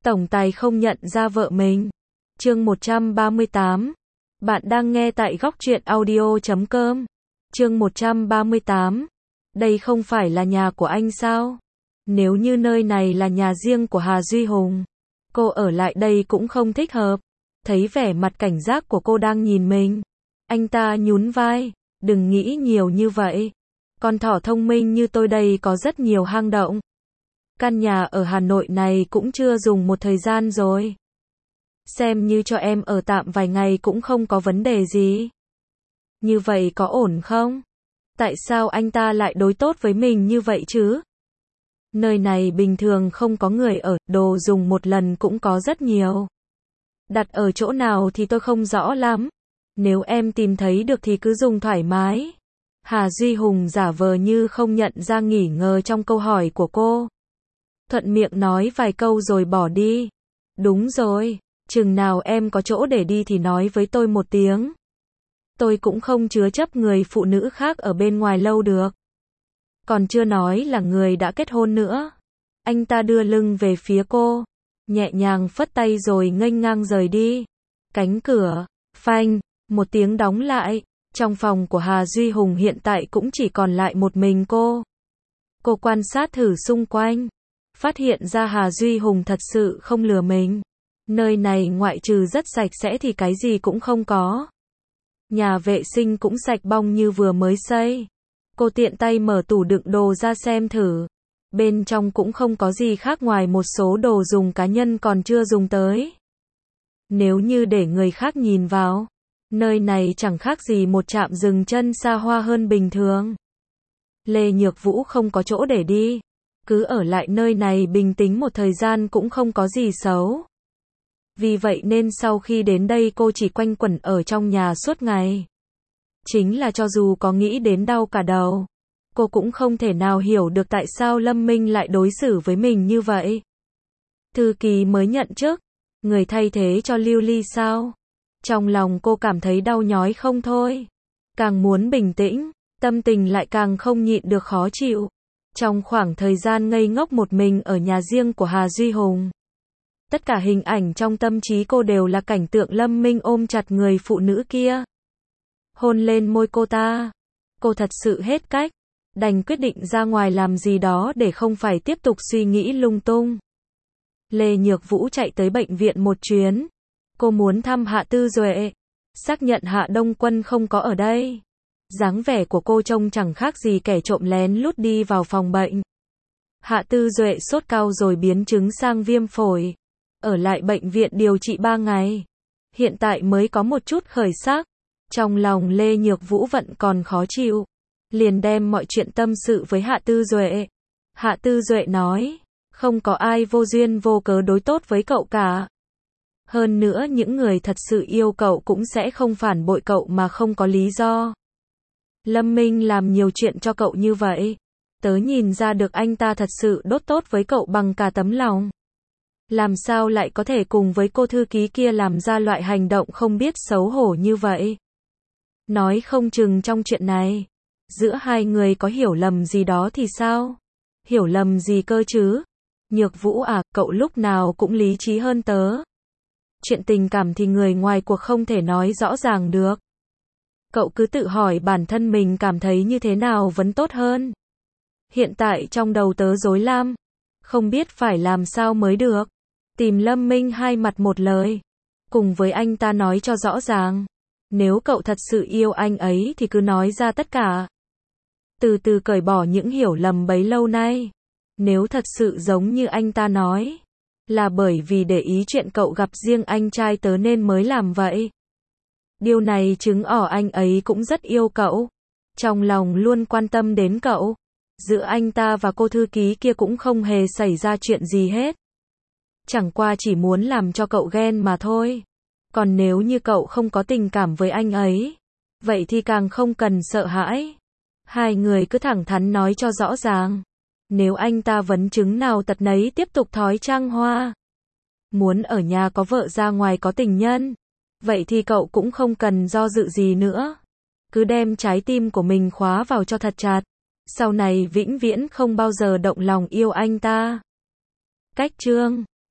Tổng tài không nhận ra vợ mình. Chương 138. Bạn đang nghe tại góc truyện audio.com. Chương 138. Đây không phải là nhà của anh sao? Nếu như nơi này là nhà riêng của Hà Duy Hùng, cô ở lại đây cũng không thích hợp. Thấy vẻ mặt cảnh giác của cô đang nhìn mình, anh ta nhún vai, đừng nghĩ nhiều như vậy. Con thỏ thông minh như tôi đây có rất nhiều hang động. Căn nhà ở Hà Nội này cũng chưa dùng một thời gian rồi. Xem như cho em ở tạm vài ngày cũng không có vấn đề gì. Như vậy có ổn không? Tại sao anh ta lại đối tốt với mình như vậy chứ? Nơi này bình thường không có người ở, đồ dùng một lần cũng có rất nhiều. Đặt ở chỗ nào thì tôi không rõ lắm. Nếu em tìm thấy được thì cứ dùng thoải mái. Hà Duy Hùng giả vờ như không nhận ra nghi ngờ trong câu hỏi của cô. Thuận miệng nói vài câu rồi bỏ đi. Đúng rồi, chừng nào em có chỗ để đi thì nói với tôi một tiếng. Tôi cũng không chứa chấp người phụ nữ khác ở bên ngoài lâu được. Còn chưa nói là người đã kết hôn nữa. Anh ta đưa lưng về phía cô, nhẹ nhàng phất tay rồi nghênh ngang rời đi. Cánh cửa, phanh, một tiếng đóng lại. Trong phòng của Hà Duy Hùng hiện tại cũng chỉ còn lại một mình cô. Cô quan sát thử xung quanh, phát hiện ra Hà Duy Hùng thật sự không lừa mình. Nơi này ngoại trừ rất sạch sẽ thì cái gì cũng không có. Nhà vệ sinh cũng sạch bong như vừa mới xây. Cô tiện tay mở tủ đựng đồ ra xem thử. Bên trong cũng không có gì khác ngoài một số đồ dùng cá nhân còn chưa dùng tới. Nếu như để người khác nhìn vào, nơi này chẳng khác gì một trạm dừng chân xa hoa hơn bình thường. Lê Nhược Vũ không có chỗ để đi. Cứ ở lại nơi này bình tĩnh một thời gian cũng không có gì xấu. Vì vậy nên sau khi đến đây cô chỉ quanh quẩn ở trong nhà suốt ngày. Chính là cho dù có nghĩ đến đau cả đầu, cô cũng không thể nào hiểu được tại sao Lâm Minh lại đối xử với mình như vậy. Thư ký mới nhận chức, người thay thế cho Lưu Ly sao? Trong lòng cô cảm thấy đau nhói không thôi. Càng muốn bình tĩnh, tâm tình lại càng không nhịn được khó chịu. Trong khoảng thời gian ngây ngốc một mình ở nhà riêng của Hà Duy Hùng, tất cả hình ảnh trong tâm trí cô đều là cảnh tượng Lâm Minh ôm chặt người phụ nữ kia, hôn lên môi cô ta. Cô thật sự hết cách, đành quyết định ra ngoài làm gì đó để không phải tiếp tục suy nghĩ lung tung. Lê Nhược Vũ chạy tới bệnh viện một chuyến. Cô muốn thăm Hạ Tư Duệ, xác nhận Hạ Đông Quân không có ở đây. Dáng vẻ của cô trông chẳng khác gì kẻ trộm lén lút đi vào phòng bệnh. Hạ Tư Duệ sốt cao rồi biến chứng sang viêm phổi. Ở lại bệnh viện điều trị 3 ngày. Hiện tại mới có một chút khởi sắc. Trong lòng Lê Nhược Vũ vẫn còn khó chịu. Liền đem mọi chuyện tâm sự với Hạ Tư Duệ. Hạ Tư Duệ nói, không có ai vô duyên vô cớ đối tốt với cậu cả. Hơn nữa những người thật sự yêu cậu cũng sẽ không phản bội cậu mà không có lý do. Lâm Minh làm nhiều chuyện cho cậu như vậy. Tớ nhìn ra được anh ta thật sự đốt tốt với cậu bằng cả tấm lòng. Làm sao lại có thể cùng với cô thư ký kia làm ra loại hành động không biết xấu hổ như vậy? Nói không chừng trong chuyện này, giữa hai người có hiểu lầm gì đó thì sao? Hiểu lầm gì cơ chứ? Nhược Vũ à, cậu lúc nào cũng lý trí hơn tớ. Chuyện tình cảm thì người ngoài cuộc không thể nói rõ ràng được. Cậu cứ tự hỏi bản thân mình cảm thấy như thế nào vẫn tốt hơn. Hiện tại trong đầu tớ rối lam, không biết phải làm sao mới được. Tìm Lâm Minh hai mặt một lời, cùng với anh ta nói cho rõ ràng. Nếu cậu thật sự yêu anh ấy thì cứ nói ra tất cả. Từ từ cởi bỏ những hiểu lầm bấy lâu nay. Nếu thật sự giống như anh ta nói, là bởi vì để ý chuyện cậu gặp riêng anh trai tớ nên mới làm vậy. Điều này chứng tỏ anh ấy cũng rất yêu cậu. Trong lòng luôn quan tâm đến cậu. Giữa anh ta và cô thư ký kia cũng không hề xảy ra chuyện gì hết. Chẳng qua chỉ muốn làm cho cậu ghen mà thôi. Còn nếu như cậu không có tình cảm với anh ấy, vậy thì càng không cần sợ hãi. Hai người cứ thẳng thắn nói cho rõ ràng. Nếu anh ta vấn chứng nào tật nấy tiếp tục thói trăng hoa, muốn ở nhà có vợ ra ngoài có tình nhân, vậy thì cậu cũng không cần do dự gì nữa. Cứ đem trái tim của mình khóa vào cho thật chặt. Sau này vĩnh viễn không bao giờ động lòng yêu anh ta. Cách chương